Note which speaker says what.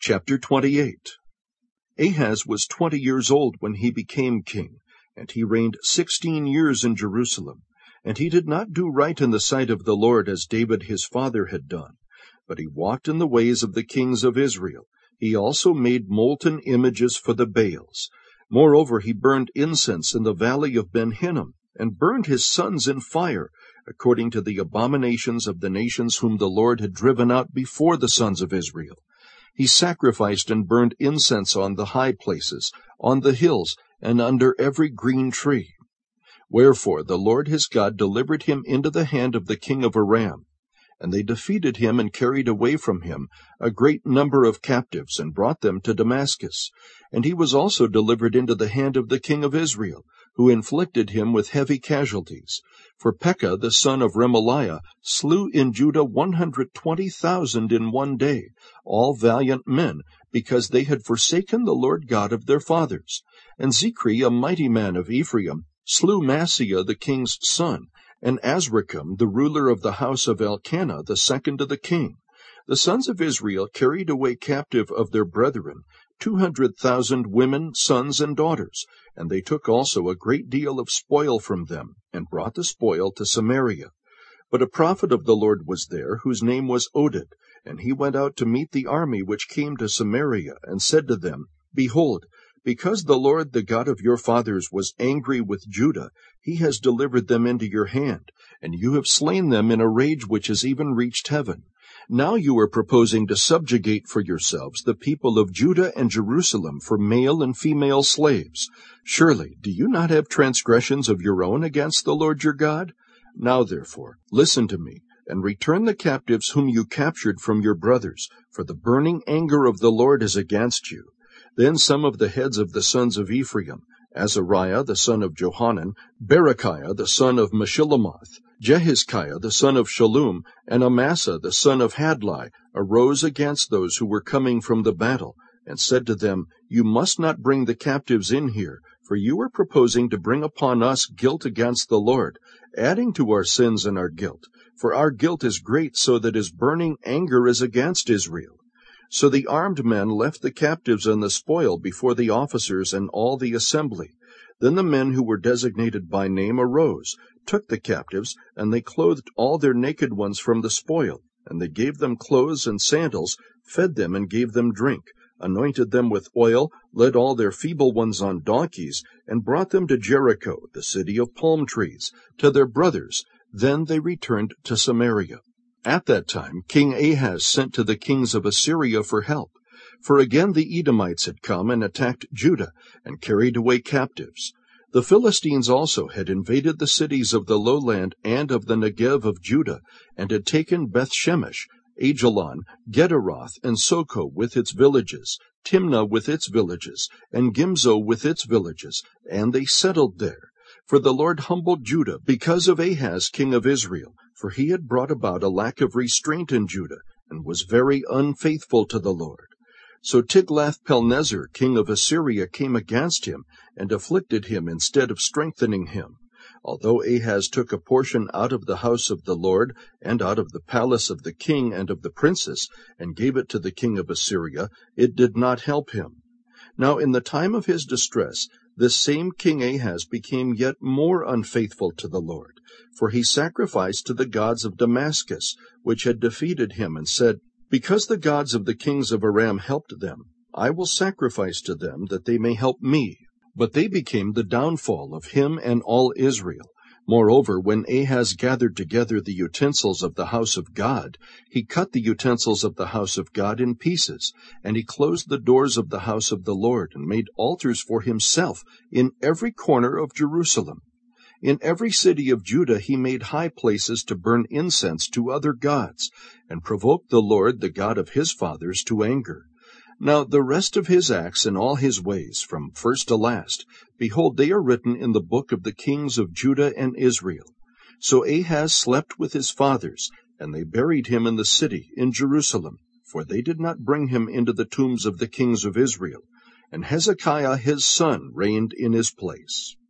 Speaker 1: Chapter 28. Ahaz was 20 years old when he became king, and he reigned 16 years in Jerusalem. And he did not do right in the sight of the Lord as David his father had done, but he walked in the ways of the kings of Israel. He also made molten images for the Baals. Moreover, he burned incense in the valley of Ben Hinnom, and burned his sons in fire, according to the abominations of the nations whom the Lord had driven out before the sons of Israel. He sacrificed and burned incense on the high places, on the hills, and under every green tree. Wherefore the Lord his God delivered him into the hand of the king of Aram. And they defeated him and carried away from him a great number of captives, and brought them to Damascus. And he was also delivered into the hand of the king of Israel, who inflicted him with heavy casualties. For Pekah the son of Remaliah slew in Judah 120,000 in one day, all valiant men, because they had forsaken the Lord God of their fathers. And Zichri, a mighty man of Ephraim, slew Maaseiah the king's son, and Azrikam, the ruler of the house of Elkanah, the second of the king. The sons of Israel carried away captive of their brethren 200,000 women, sons, and daughters, and they took also a great deal of spoil from them, and brought the spoil to Samaria. But a prophet of the Lord was there, whose name was Oded, and he went out to meet the army which came to Samaria, and said to them, Behold, because the Lord, the God of your fathers, was angry with Judah, he has delivered them into your hand, and you have slain them in a rage which has even reached heaven. Now you are proposing to subjugate for yourselves the people of Judah and Jerusalem for male and female slaves. Surely, do you not have transgressions of your own against the Lord your God? Now therefore, listen to me, and return the captives whom you captured from your brothers, for the burning anger of the Lord is against you. Then some of the heads of the sons of Ephraim, Azariah the son of Johanan, Berechiah the son of Meshillemoth, Jehizkiah the son of Shallum, and Amasa the son of Hadlai, arose against those who were coming from the battle, and said to them, You must not bring the captives in here, for you are proposing to bring upon us guilt against the Lord, adding to our sins and our guilt. For our guilt is great, so that his burning anger is against Israel. So the armed men left the captives and the spoil before the officers and all the assembly. Then the men who were designated by name arose, took the captives, and they clothed all their naked ones from the spoil. And they gave them clothes and sandals, fed them and gave them drink, anointed them with oil, led all their feeble ones on donkeys, and brought them to Jericho, the city of palm trees, to their brothers. Then they returned to Samaria. At that time King Ahaz sent to the kings of Assyria for help, for again the Edomites had come and attacked Judah, and carried away captives. The Philistines also had invaded the cities of the lowland and of the Negev of Judah, and had taken Bethshemesh, Ajalon, Gederoth, and Soko with its villages, Timnah with its villages, and Gimzo with its villages, and they settled there. For the Lord humbled Judah because of Ahaz king of Israel, for he had brought about a lack of restraint in Judah, and was very unfaithful to the Lord. So Tiglath-Pilneser king of Assyria came against him, and afflicted him instead of strengthening him. Although Ahaz took a portion out of the house of the Lord, and out of the palace of the king and of the princess, and gave it to the king of Assyria, it did not help him. Now in the time of his distress, this same King Ahaz became yet more unfaithful to the Lord, for he sacrificed to the gods of Damascus, which had defeated him, and said, Because the gods of the kings of Aram helped them, I will sacrifice to them, that they may help me. But they became the downfall of him and all Israel. Moreover, when Ahaz gathered together the utensils of the house of God, he cut the utensils of the house of God in pieces, and he closed the doors of the house of the Lord, and made altars for himself in every corner of Jerusalem. In every city of Judah he made high places to burn incense to other gods, and provoked the Lord, the God of his fathers, to anger. Now the rest of his acts and all his ways, from first to last, behold, they are written in the book of the kings of Judah and Israel. So Ahaz slept with his fathers, and they buried him in the city, in Jerusalem, for they did not bring him into the tombs of the kings of Israel. And Hezekiah his son reigned in his place.